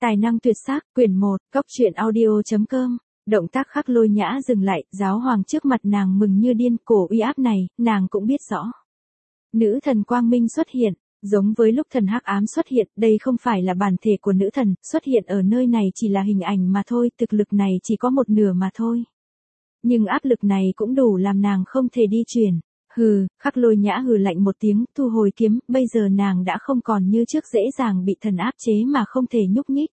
Tài năng tuyệt sắc, quyển 1, cóc truyện audio.com. Động tác Khắc Lôi Nhã dừng lại, giáo hoàng trước mặt nàng mừng như điên, cổ uy áp này, nàng cũng biết rõ. Nữ thần quang minh xuất hiện, giống với lúc thần hắc ám xuất hiện, đây không phải là bản thể của nữ thần, xuất hiện ở nơi này chỉ là hình ảnh mà thôi, thực lực này chỉ có một nửa mà thôi. Nhưng áp lực này cũng đủ làm nàng không thể đi chuyển. Hừ, Khắc Lôi Nhã hừ lạnh một tiếng, thu hồi kiếm, bây giờ nàng đã không còn như trước dễ dàng bị thần áp chế mà không thể nhúc nhích.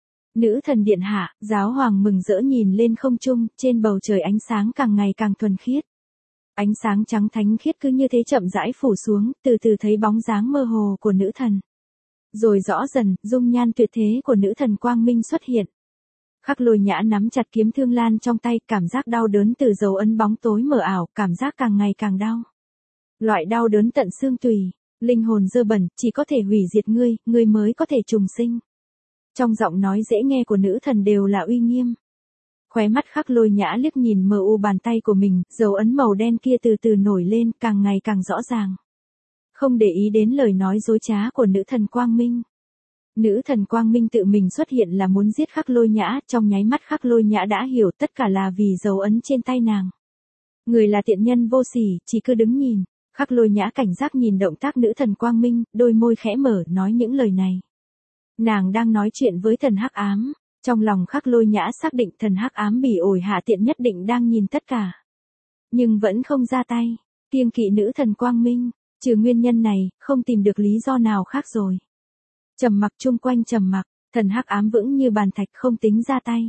Nữ thần điện hạ, giáo hoàng mừng rỡ nhìn lên không trung, trên bầu trời ánh sáng càng ngày càng thuần khiết. Ánh sáng trắng thánh khiết cứ như thế chậm rãi phủ xuống, từ từ thấy bóng dáng mơ hồ của nữ thần. Rồi rõ dần, dung nhan tuyệt thế của nữ thần quang minh xuất hiện. Khắc Lôi Nhã nắm chặt kiếm thương lan trong tay, cảm giác đau đớn từ dấu ấn bóng tối mờ ảo, cảm giác càng ngày càng đau. Loại đau đớn tận xương tùy, linh hồn dơ bẩn, chỉ có thể hủy diệt ngươi, ngươi mới có thể trùng sinh. Trong giọng nói dễ nghe của nữ thần đều là uy nghiêm. Khóe mắt Khắc Lôi Nhã liếc nhìn mờ u bàn tay của mình, dấu ấn màu đen kia từ từ nổi lên, càng ngày càng rõ ràng. Không để ý đến lời nói dối trá của nữ thần Quang Minh. Nữ thần Quang Minh tự mình xuất hiện là muốn giết Khắc Lôi Nhã, trong nháy mắt Khắc Lôi Nhã đã hiểu tất cả là vì dấu ấn trên tay nàng. Người là tiện nhân vô sỉ, chỉ cứ đứng nhìn. Khắc Lôi Nhã cảnh giác nhìn động tác nữ thần Quang Minh, đôi môi khẽ mở, nói những lời này. Nàng đang nói chuyện với thần hắc ám, trong lòng Khắc Lôi Nhã xác định thần hắc ám bỉ ổi hạ tiện nhất định đang nhìn tất cả. Nhưng vẫn không ra tay, kiêng kỵ nữ thần Quang Minh, trừ nguyên nhân này, không tìm được lý do nào khác rồi. Trầm mặc chung quanh trầm mặc, thần hắc ám vững như bàn thạch không tính ra tay.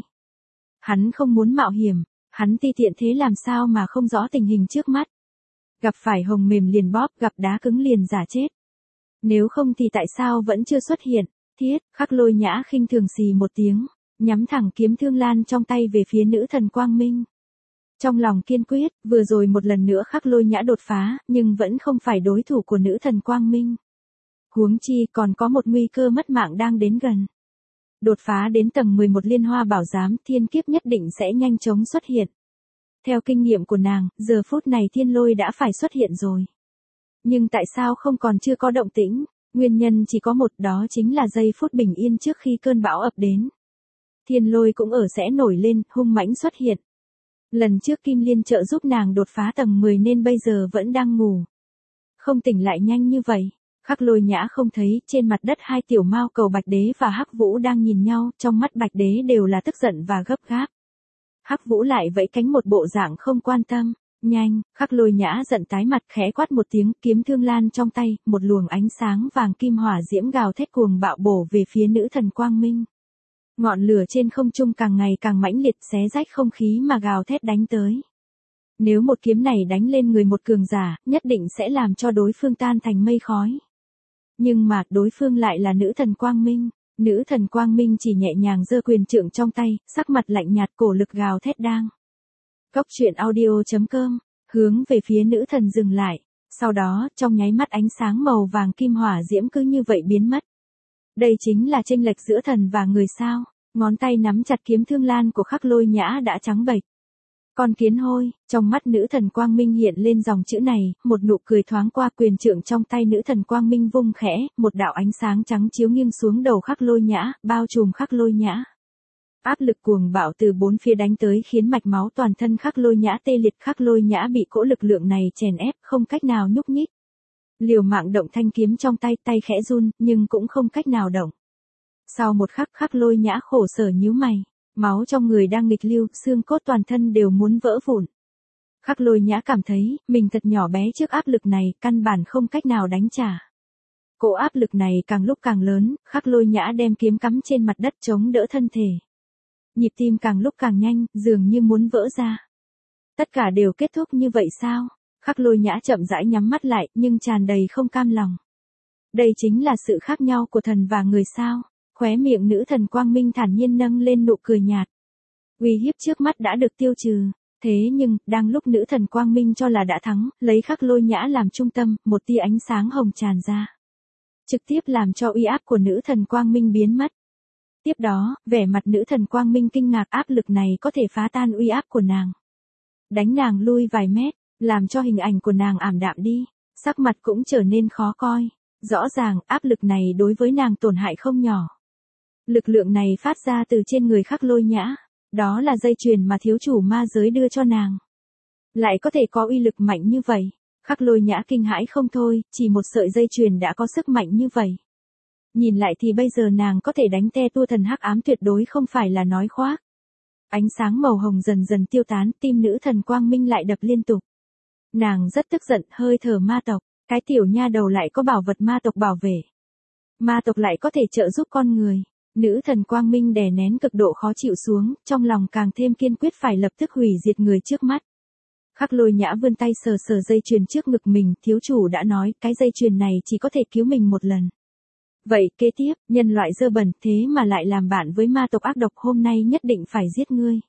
Hắn không muốn mạo hiểm, hắn ti tiện thế làm sao mà không rõ tình hình trước mắt. Gặp phải hồng mềm liền bóp, gặp đá cứng liền giả chết. Nếu không thì tại sao vẫn chưa xuất hiện? Thiết, Khắc Lôi Nhã khinh thường xì một tiếng, nhắm thẳng kiếm thương lan trong tay về phía nữ thần Quang Minh. Trong lòng kiên quyết, vừa rồi một lần nữa Khắc Lôi Nhã đột phá, nhưng vẫn không phải đối thủ của nữ thần Quang Minh. Huống chi còn có một nguy cơ mất mạng đang đến gần. Đột phá đến tầng 11 liên hoa bảo giám, thiên kiếp nhất định sẽ nhanh chóng xuất hiện. Theo kinh nghiệm của nàng, giờ phút này thiên lôi đã phải xuất hiện rồi. Nhưng tại sao không còn chưa có động tĩnh? Nguyên nhân chỉ có một, đó chính là giây phút bình yên trước khi cơn bão ập đến. Thiên lôi cũng ở sẽ nổi lên, hung mãnh xuất hiện. Lần trước Kim Liên trợ giúp nàng đột phá tầng 10 nên bây giờ vẫn đang ngủ. Không tỉnh lại nhanh như vậy. Khắc Lôi Nhã không thấy, trên mặt đất hai tiểu mao cầu Bạch Đế và Hắc Vũ đang nhìn nhau, trong mắt Bạch Đế đều là tức giận và gấp gáp. Hắc Vũ lại vẫy cánh một bộ dạng không quan tâm. Nhanh, Khắc Lôi Nhã giận tái mặt khẽ quát một tiếng, kiếm thương lan trong tay, một luồng ánh sáng vàng kim hỏa diễm gào thét cuồng bạo bổ về phía nữ thần Quang Minh. Ngọn lửa trên không trung càng ngày càng mãnh liệt xé rách không khí mà gào thét đánh tới. Nếu một kiếm này đánh lên người một cường giả, nhất định sẽ làm cho đối phương tan thành mây khói. Nhưng mà, đối phương lại là nữ thần Quang Minh. Nữ thần Quang Minh chỉ nhẹ nhàng giơ quyền trượng trong tay, sắc mặt lạnh nhạt cổ lực gào thét đang. Cóc truyện audio.com, hướng về phía nữ thần dừng lại. Sau đó, trong nháy mắt ánh sáng màu vàng kim hỏa diễm cứ như vậy biến mất. Đây chính là chênh lệch giữa thần và người sao. Ngón tay nắm chặt kiếm thương lan của Khắc Lôi Nhã đã trắng bệch. Con kiến hôi, trong mắt nữ thần Quang Minh hiện lên dòng chữ này, một nụ cười thoáng qua, quyền trượng trong tay nữ thần Quang Minh vung khẽ, một đạo ánh sáng trắng chiếu nghiêng xuống đầu Khắc Lôi Nhã, bao trùm Khắc Lôi Nhã. Áp lực cuồng bạo từ bốn phía đánh tới khiến mạch máu toàn thân Khắc Lôi Nhã tê liệt, Khắc Lôi Nhã bị cỗ lực lượng này chèn ép, không cách nào nhúc nhích. Liều mạng động thanh kiếm trong tay, tay khẽ run, nhưng cũng không cách nào động. Sau một khắc Khắc Lôi Nhã khổ sở nhíu mày, máu trong người đang nghịch lưu, xương cốt toàn thân đều muốn vỡ vụn. Khắc Lôi Nhã cảm thấy, mình thật nhỏ bé trước áp lực này, căn bản không cách nào đánh trả. Cỗ áp lực này càng lúc càng lớn, Khắc Lôi Nhã đem kiếm cắm trên mặt đất chống đỡ thân thể. Nhịp tim càng lúc càng nhanh, dường như muốn vỡ ra. Tất cả đều kết thúc như vậy sao? Khắc Lôi Nhã chậm rãi nhắm mắt lại, nhưng tràn đầy không cam lòng. Đây chính là sự khác nhau của thần và người sao? Khóe miệng nữ thần Quang Minh thản nhiên nâng lên nụ cười nhạt. Uy hiếp trước mắt đã được tiêu trừ. Thế nhưng, đang lúc nữ thần Quang Minh cho là đã thắng, lấy Khắc Lôi Nhã làm trung tâm, một tia ánh sáng hồng tràn ra. Trực tiếp làm cho uy áp của nữ thần Quang Minh biến mất. Tiếp đó, vẻ mặt nữ thần Quang Minh kinh ngạc, áp lực này có thể phá tan uy áp của nàng. Đánh nàng lui vài mét, làm cho hình ảnh của nàng ảm đạm đi, sắc mặt cũng trở nên khó coi. Rõ ràng, áp lực này đối với nàng tổn hại không nhỏ. Lực lượng này phát ra từ trên người Khắc Lôi Nhã. Đó là dây chuyền mà thiếu chủ ma giới đưa cho nàng. Lại có thể có uy lực mạnh như vậy. Khắc Lôi Nhã kinh hãi không thôi, chỉ một sợi dây chuyền đã có sức mạnh như vậy. Nhìn lại thì bây giờ nàng có thể đánh te tua thần hắc ám tuyệt đối không phải là nói khoác. Ánh sáng màu hồng dần dần tiêu tán, tim nữ thần quang minh lại đập liên tục. Nàng rất tức giận, hơi thở ma tộc, cái tiểu nha đầu lại có bảo vật ma tộc bảo vệ. Ma tộc lại có thể trợ giúp con người. Nữ thần quang minh đè nén cực độ khó chịu xuống, trong lòng càng thêm kiên quyết phải lập tức hủy diệt người trước mắt. Khắc Lôi Nhã vươn tay sờ sờ dây chuyền trước ngực mình, thiếu chủ đã nói, cái dây chuyền này chỉ có thể cứu mình một lần. Vậy kế tiếp, nhân loại dơ bẩn thế mà lại làm bạn với ma tộc ác độc, hôm nay nhất định phải giết ngươi.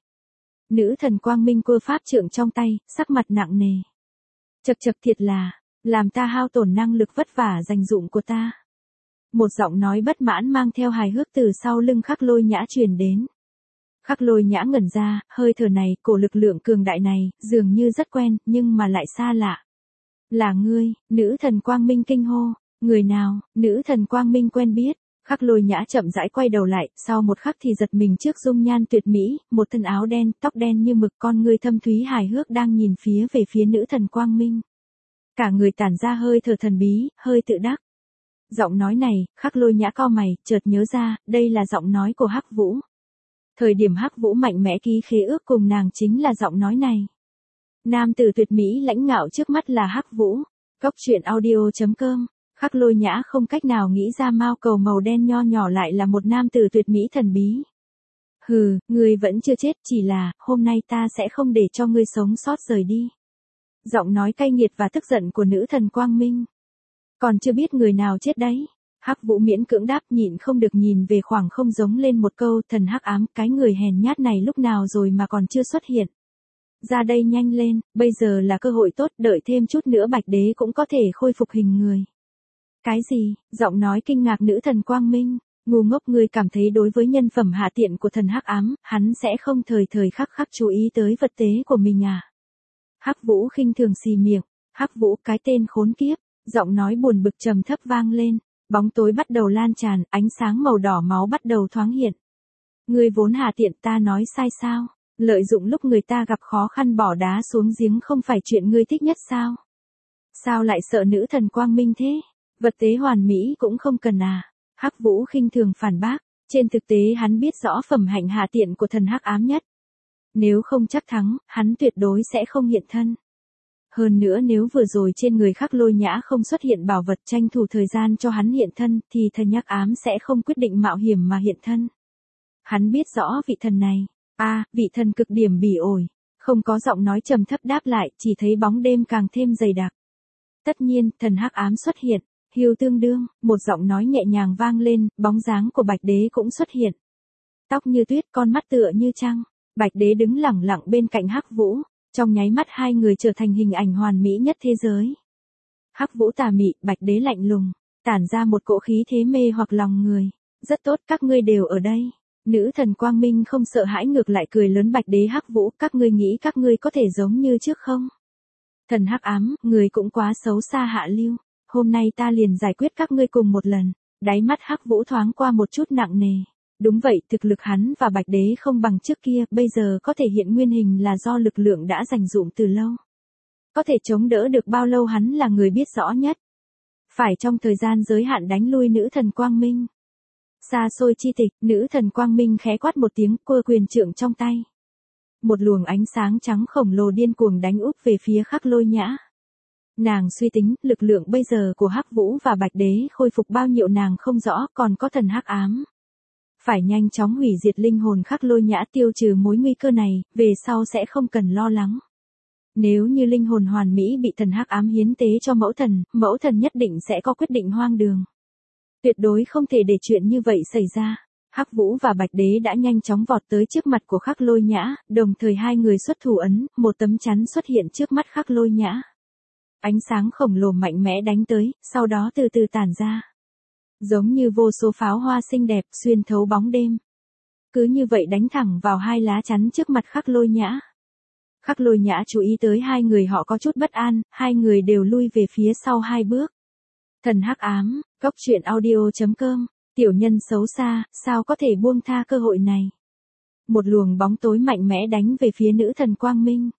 Nữ thần quang minh cua pháp trượng trong tay, sắc mặt nặng nề. Chậc chậc thiệt là, làm ta hao tổn năng lực vất vả dành dụm của ta. Một giọng nói bất mãn mang theo hài hước từ sau lưng Khắc Lôi Nhã truyền đến. Khắc Lôi Nhã ngẩn ra, hơi thở này, cổ lực lượng cường đại này, dường như rất quen, nhưng mà lại xa lạ. Là ngươi, nữ thần quang minh kinh hô. Người nào? Nữ thần quang minh quen biết. Khắc Lôi Nhã chậm rãi quay đầu lại, sau một khắc thì giật mình trước dung nhan tuyệt mỹ, một thân áo đen, tóc đen như mực, con ngươi thâm thúy hài hước đang nhìn về phía nữ thần quang minh. Cả người tản ra hơi thở thần bí, hơi tự đắc. Giọng nói này, Khắc Lôi Nhã cau mày, chợt nhớ ra, đây là giọng nói của Hắc Vũ. Thời điểm Hắc Vũ mạnh mẽ ký khế ước cùng nàng chính là giọng nói này. Nam tử tuyệt mỹ lãnh ngạo trước mắt là Hắc Vũ. Cốc truyện audio.com. Khắc Lôi Nhã không cách nào nghĩ ra mao cầu màu đen nho nhỏ lại là một nam tử tuyệt mỹ thần bí. Hừ, ngươi vẫn chưa chết, chỉ là, hôm nay ta sẽ không để cho ngươi sống sót rời đi. Giọng nói cay nghiệt và tức giận của nữ thần quang minh. Còn chưa biết người nào chết đấy. Hắc Vũ miễn cưỡng đáp, nhịn không được nhìn về khoảng không, giống lên một câu, thần hắc ám, cái người hèn nhát này lúc nào rồi mà còn chưa xuất hiện. Ra đây nhanh lên, bây giờ là cơ hội tốt, đợi thêm chút nữa Bạch Đế cũng có thể khôi phục hình người. Cái gì? Giọng nói kinh ngạc nữ thần quang minh. Ngu ngốc, ngươi cảm thấy đối với nhân phẩm hạ tiện của thần hắc ám, hắn sẽ không thời thời khắc khắc chú ý tới vật tế của mình à? Hắc Vũ khinh thường xì miệng. Hắc Vũ, cái tên khốn kiếp. Giọng nói buồn bực trầm thấp vang lên. Bóng tối bắt đầu lan tràn, ánh sáng màu đỏ máu bắt đầu thoáng hiện. Ngươi vốn hạ tiện, ta nói sai sao? Lợi dụng lúc người ta gặp khó khăn bỏ đá xuống giếng không phải chuyện ngươi thích nhất sao? Sao lại sợ nữ thần quang minh thế? Vật tế hoàn mỹ cũng không cần à? Hắc Vũ khinh thường phản bác. Trên thực tế hắn biết rõ phẩm hạnh hạ tiện của thần hắc ám nhất. Nếu không chắc thắng, hắn tuyệt đối sẽ không hiện thân. Hơn nữa nếu vừa rồi trên người Khắc Lôi Nhã không xuất hiện bảo vật tranh thủ thời gian cho hắn hiện thân, thì thần hắc ám sẽ không quyết định mạo hiểm mà hiện thân. Hắn biết rõ vị thần này. Vị thần cực điểm bỉ ổi. Không có giọng nói trầm thấp đáp lại, chỉ thấy bóng đêm càng thêm dày đặc. Tất nhiên, thần hắc ám xuất hiện. Hiu tương đương, một giọng nói nhẹ nhàng vang lên, bóng dáng của Bạch Đế cũng xuất hiện. Tóc như tuyết, con mắt tựa như trăng. Bạch Đế đứng lẳng lặng bên cạnh Hắc Vũ, trong nháy mắt hai người trở thành hình ảnh hoàn mỹ nhất thế giới. Hắc Vũ tà mị, Bạch Đế lạnh lùng, tản ra một cỗ khí thế mê hoặc lòng người. Rất tốt, các ngươi đều ở đây. Nữ thần quang minh không sợ hãi, ngược lại cười lớn. Bạch Đế, Hắc Vũ, các ngươi nghĩ các ngươi có thể giống như trước không? Thần hắc ám, người cũng quá xấu xa hạ lưu. Hôm nay ta liền giải quyết các ngươi cùng một lần. Đáy mắt Hắc Vũ thoáng qua một chút nặng nề. Đúng vậy, thực lực hắn và Bạch Đế không bằng trước kia, bây giờ có thể hiện nguyên hình là do lực lượng đã dành dụm từ lâu. Có thể chống đỡ được bao lâu hắn là người biết rõ nhất. Phải trong thời gian giới hạn đánh lui nữ thần quang minh. Xa xôi chi tịch, nữ thần quang minh khẽ quát một tiếng, cua quyền trượng trong tay. Một luồng ánh sáng trắng khổng lồ điên cuồng đánh úp về phía Khắc Lôi Nhã. Nàng suy tính, lực lượng bây giờ của Hắc Vũ và Bạch Đế khôi phục bao nhiêu nàng không rõ, còn có thần hắc ám. Phải nhanh chóng hủy diệt linh hồn Khắc Lôi Nhã, tiêu trừ mối nguy cơ này, về sau sẽ không cần lo lắng. Nếu như linh hồn hoàn mỹ bị thần hắc ám hiến tế cho mẫu thần nhất định sẽ có quyết định hoang đường. Tuyệt đối không thể để chuyện như vậy xảy ra. Hắc Vũ và Bạch Đế đã nhanh chóng vọt tới trước mặt của Khắc Lôi Nhã, đồng thời hai người xuất thủ ấn, một tấm chắn xuất hiện trước mắt Khắc Lôi Nhã. Ánh sáng khổng lồ mạnh mẽ đánh tới, sau đó từ từ tản ra. Giống như vô số pháo hoa xinh đẹp xuyên thấu bóng đêm. Cứ như vậy đánh thẳng vào hai lá chắn trước mặt Khắc Lôi Nhã. Khắc Lôi Nhã chú ý tới hai người họ có chút bất an, hai người đều lui về phía sau hai bước. Thần hắc ám, cốc truyện audio.com Tiểu nhân xấu xa, sao có thể buông tha cơ hội này. Một luồng bóng tối mạnh mẽ đánh về phía nữ thần Quang Minh.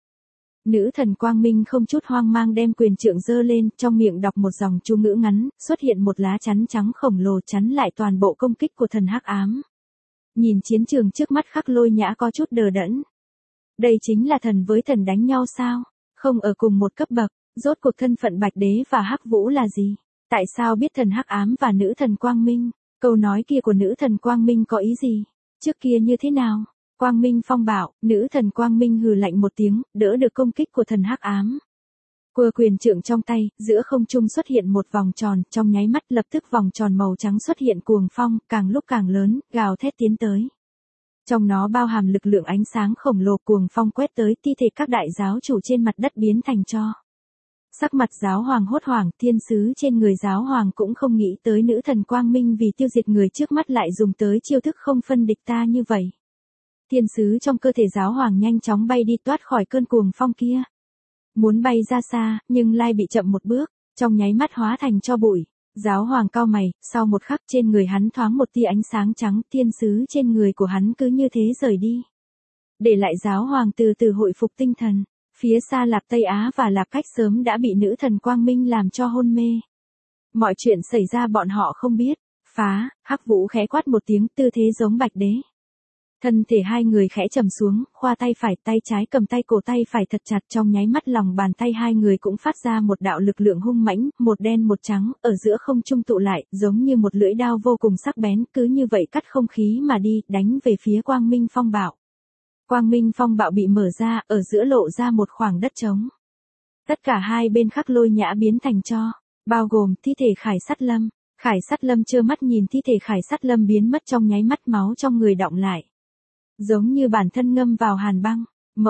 Nữ thần Quang Minh không chút hoang mang đem quyền trượng giơ lên, trong miệng đọc một dòng chú ngữ ngắn, xuất hiện một lá chắn trắng khổng lồ chắn lại toàn bộ công kích của thần hắc ám. Nhìn chiến trường trước mắt Khắc Lôi Nhã có chút đờ đẫn. Đây chính là thần với thần đánh nhau sao? Không ở cùng một cấp bậc, rốt cuộc thân phận Bạch Đế và Hắc Vũ là gì? Tại sao biết thần hắc ám và nữ thần Quang Minh? Câu nói kia của nữ thần Quang Minh có ý gì? Trước kia như thế nào? Quang Minh phong bạo, nữ thần Quang Minh hừ lạnh một tiếng, đỡ được công kích của thần hắc ám. Cua quyền trượng trong tay, giữa không trung xuất hiện một vòng tròn, trong nháy mắt lập tức vòng tròn màu trắng xuất hiện cuồng phong, càng lúc càng lớn, gào thét tiến tới. Trong nó bao hàm lực lượng ánh sáng khổng lồ, cuồng phong quét tới, thi thể các đại giáo chủ trên mặt đất biến thành tro. Sắc mặt giáo hoàng hốt hoảng, thiên sứ trên người giáo hoàng cũng không nghĩ tới nữ thần Quang Minh vì tiêu diệt người trước mắt lại dùng tới chiêu thức không phân địch ta như vậy. Thiên sứ trong cơ thể giáo hoàng nhanh chóng bay đi toát khỏi cơn cuồng phong kia. Muốn bay ra xa, nhưng lại bị chậm một bước, trong nháy mắt hóa thành tro bụi. Giáo hoàng cau mày, sau một khắc trên người hắn thoáng một tia ánh sáng trắng, thiên sứ trên người của hắn cứ như thế rời đi. Để lại giáo hoàng từ từ hồi phục tinh thần. Phía xa Lạp Tây Á và Lạp Cách sớm đã bị nữ thần Quang Minh làm cho hôn mê. Mọi chuyện xảy ra bọn họ không biết. Phá, Hắc Vũ khẽ quát một tiếng, tư thế giống Bạch Đế. Thân thể hai người khẽ trầm xuống, khoa tay phải, tay trái cầm tay cổ tay phải thật chặt, trong nháy mắt lòng bàn tay hai người cũng phát ra một đạo lực lượng hung mãnh, một đen một trắng, ở giữa không trung tụ lại, giống như một lưỡi đao vô cùng sắc bén, cứ như vậy cắt không khí mà đi, đánh về phía Quang Minh phong bạo. Quang Minh phong bạo bị mở ra, ở giữa lộ ra một khoảng đất trống. Tất cả hai bên Khắc Lôi Nhã biến thành tro, bao gồm thi thể Khải Sắt Lâm. Khải Sắt Lâm trơ mắt nhìn thi thể Khải Sắt Lâm biến mất, trong nháy mắt máu trong người đọng lại. Giống như bản thân ngâm vào hàn băng.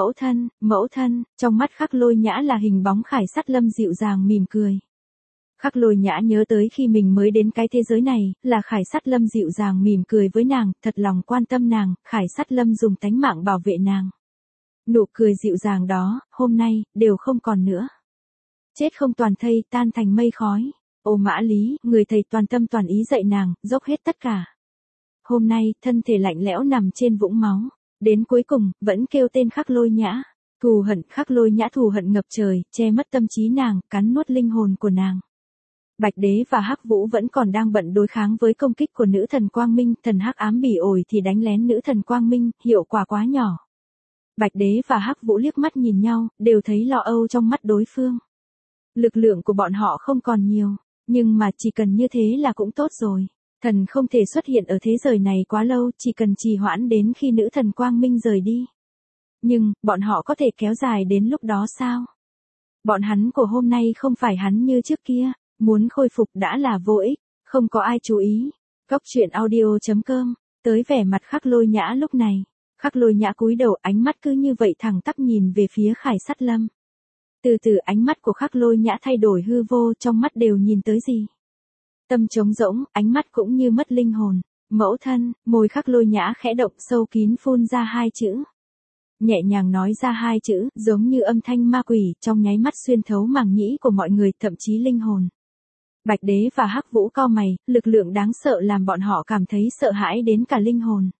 Mẫu thân, trong mắt Khắc Lôi Nhã là hình bóng Khải Sắt Lâm dịu dàng mỉm cười. Khắc Lôi Nhã nhớ tới khi mình mới đến cái thế giới này, là Khải Sắt Lâm dịu dàng mỉm cười với nàng, thật lòng quan tâm nàng, Khải Sắt Lâm dùng tánh mạng bảo vệ nàng. Nụ cười dịu dàng đó, hôm nay, đều không còn nữa. Chết không toàn thây, tan thành mây khói. Ô Mã Lý, người thầy toàn tâm toàn ý dạy nàng, dốc hết tất cả. Hôm nay, thân thể lạnh lẽo nằm trên vũng máu. Đến cuối cùng, vẫn kêu tên Khắc Lôi Nhã. Thù hận, Khắc Lôi Nhã thù hận ngập trời, che mất tâm trí nàng, cắn nuốt linh hồn của nàng. Bạch Đế và Hắc Vũ vẫn còn đang bận đối kháng với công kích của nữ thần Quang Minh, thần hắc ám bỉ ổi thì đánh lén nữ thần Quang Minh, hiệu quả quá nhỏ. Bạch Đế và Hắc Vũ liếc mắt nhìn nhau, đều thấy lo âu trong mắt đối phương. Lực lượng của bọn họ không còn nhiều, nhưng mà chỉ cần như thế là cũng tốt rồi. Thần không thể xuất hiện ở thế giới này quá lâu, chỉ cần trì hoãn đến khi nữ thần Quang Minh rời đi. Nhưng, bọn họ có thể kéo dài đến lúc đó sao? Bọn hắn của hôm nay không phải hắn như trước kia. Muốn khôi phục đã là vô ích, không có ai chú ý. Góc truyện audio.com, tới vẻ mặt Khắc Lôi Nhã lúc này. Khắc Lôi Nhã cúi đầu, ánh mắt cứ như vậy thẳng tắp nhìn về phía Khải Sắt Lâm. Từ từ ánh mắt của Khắc Lôi Nhã thay đổi hư vô, trong mắt đều nhìn tới gì. Tâm trống rỗng, ánh mắt cũng như mất linh hồn. Mẫu thân, môi Khắc Lôi Nhã khẽ động sâu kín phun ra hai chữ. Nhẹ nhàng nói ra hai chữ, giống như âm thanh ma quỷ, trong nháy mắt xuyên thấu màng nhĩ của mọi người, thậm chí linh hồn. Bạch Đế và Hắc Vũ cau mày, lực lượng đáng sợ làm bọn họ cảm thấy sợ hãi đến cả linh hồn.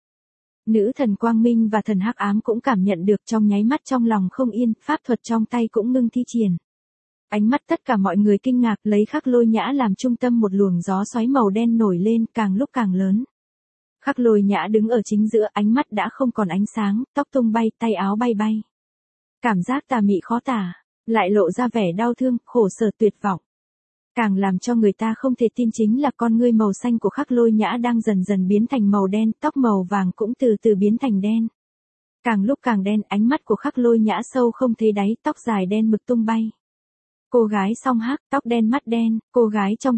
Nữ thần Quang Minh và thần hắc ám cũng cảm nhận được, trong nháy mắt trong lòng không yên, pháp thuật trong tay cũng ngưng thi triển. Ánh mắt tất cả mọi người kinh ngạc, lấy Khắc Lôi Nhã làm trung tâm, một luồng gió xoáy màu đen nổi lên, càng lúc càng lớn. Khắc Lôi Nhã đứng ở chính giữa, ánh mắt đã không còn ánh sáng, tóc tung bay, tay áo bay bay. Cảm giác tà mị khó tả, lại lộ ra vẻ đau thương, khổ sở tuyệt vọng. Càng làm cho người ta không thể tin chính là con ngươi màu xanh của Khắc Lôi Nhã đang dần dần biến thành màu đen, tóc màu vàng cũng từ từ biến thành đen. Càng lúc càng đen, ánh mắt của Khắc Lôi Nhã sâu không thấy đáy, tóc dài đen mực tung bay. Cô gái song hắc, tóc đen mắt đen, cô gái trong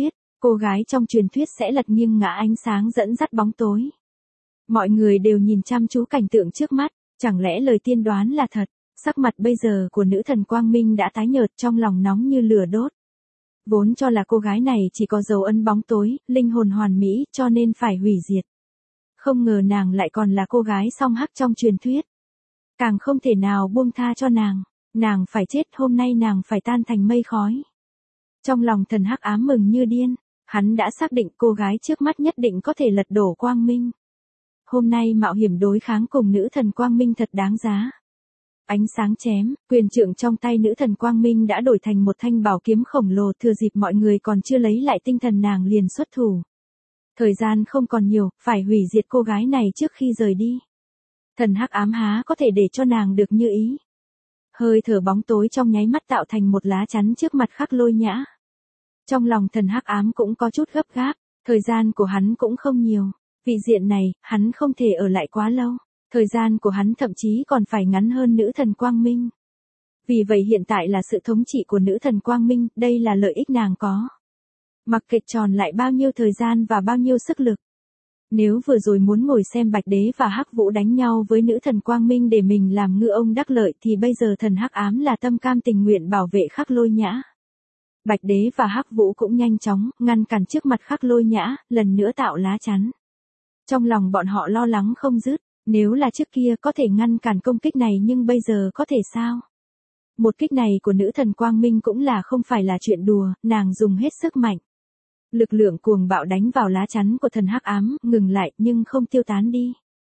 truyền thuyết sẽ lật nghiêng ngã ánh sáng dẫn dắt bóng tối. Mọi người đều nhìn chăm chú cảnh tượng trước mắt, chẳng lẽ lời tiên đoán là thật? Sắc mặt bây giờ của nữ thần Quang Minh đã tái nhợt, trong lòng nóng như lửa đốt. Vốn cho là cô gái này chỉ có dấu ấn bóng tối, linh hồn hoàn mỹ, cho nên phải hủy diệt. Không ngờ nàng lại còn là cô gái song hắc trong truyền thuyết. Càng không thể nào buông tha cho nàng. Nàng phải chết, hôm nay nàng phải tan thành mây khói. Trong lòng thần hắc ám mừng như điên. Hắn đã xác định cô gái trước mắt nhất định có thể lật đổ Quang Minh. Hôm nay mạo hiểm đối kháng cùng nữ thần Quang Minh thật đáng giá. Ánh sáng chém, quyền trượng trong tay nữ thần Quang Minh đã đổi thành một thanh bảo kiếm khổng lồ, thừa dịp mọi người còn chưa lấy lại tinh thần nàng liền xuất thủ. Thời gian không còn nhiều, phải hủy diệt cô gái này trước khi rời đi. Thần hắc ám há có thể để cho nàng được như ý. Hơi thở bóng tối trong nháy mắt tạo thành một lá chắn trước mặt Khắc Lôi Nhã. Trong lòng thần hắc ám cũng có chút gấp gáp, thời gian của hắn cũng không nhiều. Vị diện này, hắn không thể ở lại quá lâu. Thời gian của hắn thậm chí còn phải ngắn hơn nữ thần Quang Minh. Vì vậy hiện tại là sự thống trị của nữ thần Quang Minh, đây là lợi ích nàng có. Mặc kệ tròn lại bao nhiêu thời gian và bao nhiêu sức lực. Nếu vừa rồi muốn ngồi xem Bạch Đế và Hắc Vũ đánh nhau với nữ thần Quang Minh để mình làm ngư ông đắc lợi thì bây giờ thần hắc ám là tâm cam tình nguyện bảo vệ Khắc Lôi Nhã. Bạch Đế và Hắc Vũ cũng nhanh chóng ngăn cản trước mặt Khắc Lôi Nhã, lần nữa tạo lá chắn. Trong lòng bọn họ lo lắng không dứt, nếu là trước kia có thể ngăn cản công kích này nhưng bây giờ có thể sao? Một kích này của nữ thần Quang Minh cũng là không phải là chuyện đùa, nàng dùng hết sức mạnh. Lực lượng cuồng bạo đánh vào lá chắn của thần hắc ám, ngừng lại nhưng không tiêu tán đi.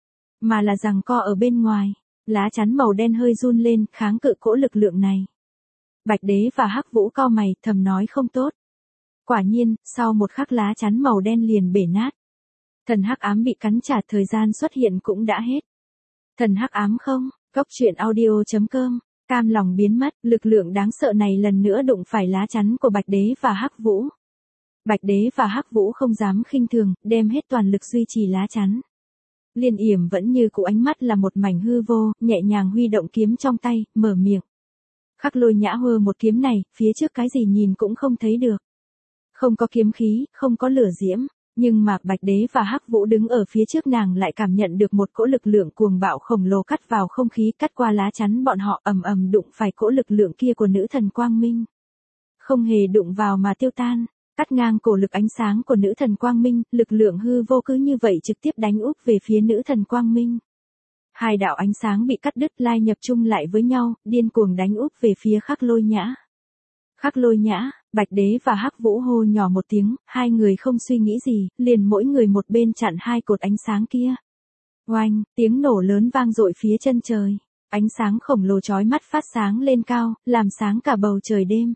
Mà là giằng co ở bên ngoài, lá chắn màu đen hơi run lên, kháng cự cỗ lực lượng này. Bạch Đế và Hắc Vũ cau mày, thầm nói không tốt. Quả nhiên, sau một khắc lá chắn màu đen liền bể nát. Thần hắc ám bị cắn trả, thời gian xuất hiện cũng đã hết. Thần hắc ám không, Cốc Truyện Audio.com, cam lòng biến mất, lực lượng đáng sợ này lần nữa đụng phải lá chắn của Bạch Đế và Hắc Vũ. Bạch Đế và Hắc Vũ không dám khinh thường, đem hết toàn lực duy trì lá chắn. Liên Yểm vẫn như cũ, ánh mắt là một mảnh hư vô, nhẹ nhàng huy động kiếm trong tay, mở miệng. Khắc Lôi Nhã hơ một kiếm này, phía trước cái gì nhìn cũng không thấy được. Không có kiếm khí, không có lửa diễm, nhưng mà Bạch Đế và Hắc Vũ đứng ở phía trước nàng lại cảm nhận được một cỗ lực lượng cuồng bạo khổng lồ cắt vào không khí, cắt qua lá chắn bọn họ, ầm ầm đụng phải cỗ lực lượng kia của nữ thần Quang Minh. Không hề đụng vào mà tiêu tan. Cắt ngang cổ lực ánh sáng của nữ thần Quang Minh, lực lượng hư vô cứ như vậy trực tiếp đánh úp về phía nữ thần Quang Minh. Hai đạo ánh sáng bị cắt đứt lai nhập chung lại với nhau, điên cuồng đánh úp về phía Khắc Lôi Nhã. Khắc Lôi Nhã, Bạch Đế và Hắc Vũ hô nhỏ một tiếng, hai người không suy nghĩ gì, liền mỗi người một bên chặn hai cột ánh sáng kia. Oanh, tiếng nổ lớn vang dội phía chân trời. Ánh sáng khổng lồ chói mắt phát sáng lên cao, làm sáng cả bầu trời đêm.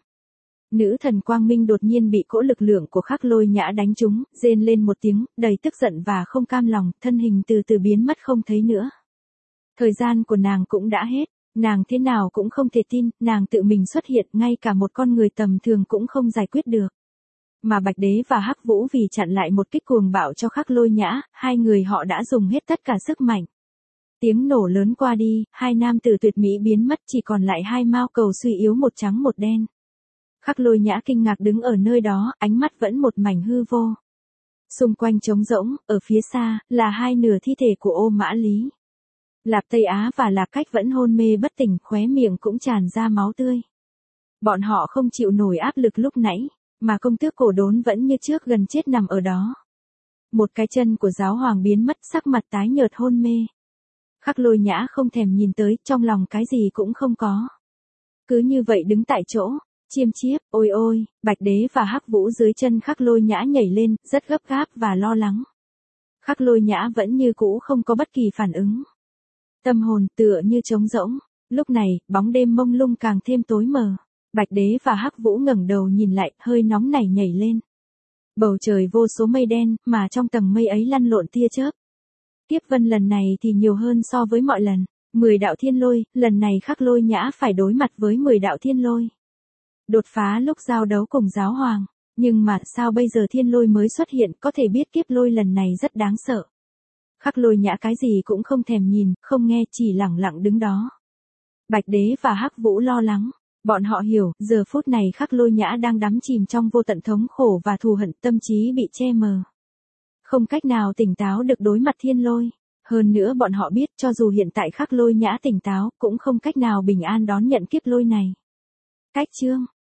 Nữ thần Quang Minh đột nhiên bị cỗ lực lượng của Khắc Lôi Nhã đánh trúng, rên lên một tiếng, đầy tức giận và không cam lòng, thân hình từ từ biến mất không thấy nữa. Thời gian của nàng cũng đã hết, nàng thế nào cũng không thể tin, nàng tự mình xuất hiện, ngay cả một con người tầm thường cũng không giải quyết được. Mà Bạch Đế và Hắc Vũ vì chặn lại một kích cuồng bạo cho Khắc Lôi Nhã, hai người họ đã dùng hết tất cả sức mạnh. Tiếng nổ lớn qua đi, hai nam tử tuyệt mỹ biến mất, chỉ còn lại hai mao cầu suy yếu, một trắng một đen. Khắc Lôi Nhã kinh ngạc đứng ở nơi đó, ánh mắt vẫn một mảnh hư vô. Xung quanh trống rỗng, ở phía xa, là hai nửa thi thể của Ô Mã Lý. Lạp Tây Á và Lạp Cách vẫn hôn mê bất tỉnh, khóe miệng cũng tràn ra máu tươi. Bọn họ không chịu nổi áp lực lúc nãy, mà công tước Cổ Đốn vẫn như trước gần chết nằm ở đó. Một cái chân của giáo hoàng biến mất, sắc mặt tái nhợt hôn mê. Khắc Lôi Nhã không thèm nhìn tới, trong lòng cái gì cũng không có. Cứ như vậy đứng tại chỗ. Chiêm chiếp, ôi ôi, Bạch Đế và Hắc Vũ dưới chân Khắc Lôi Nhã nhảy lên, rất gấp gáp và lo lắng. Khắc Lôi Nhã vẫn như cũ không có bất kỳ phản ứng. Tâm hồn tựa như trống rỗng, lúc này, bóng đêm mông lung càng thêm tối mờ. Bạch Đế và Hắc Vũ ngẩng đầu nhìn lại, hơi nóng nảy nhảy lên. Bầu trời vô số mây đen, mà trong tầng mây ấy lăn lộn tia chớp. Kiếp vân lần này thì nhiều hơn so với mọi lần, 10 đạo thiên lôi, lần này Khắc Lôi Nhã phải đối mặt với 10 đạo thiên lôi. Đột phá lúc giao đấu cùng giáo hoàng, nhưng mà sao bây giờ thiên lôi mới xuất hiện, có thể biết kiếp lôi lần này rất đáng sợ. Khắc Lôi Nhã cái gì cũng không thèm nhìn, không nghe, chỉ lẳng lặng đứng đó. Bạch Đế và Hắc Vũ lo lắng, bọn họ hiểu, giờ phút này Khắc Lôi Nhã đang đắm chìm trong vô tận thống khổ và thù hận, tâm trí bị che mờ. Không cách nào tỉnh táo được đối mặt thiên lôi. Hơn nữa bọn họ biết cho dù hiện tại Khắc Lôi Nhã tỉnh táo, cũng không cách nào bình an đón nhận kiếp lôi này. Cách chương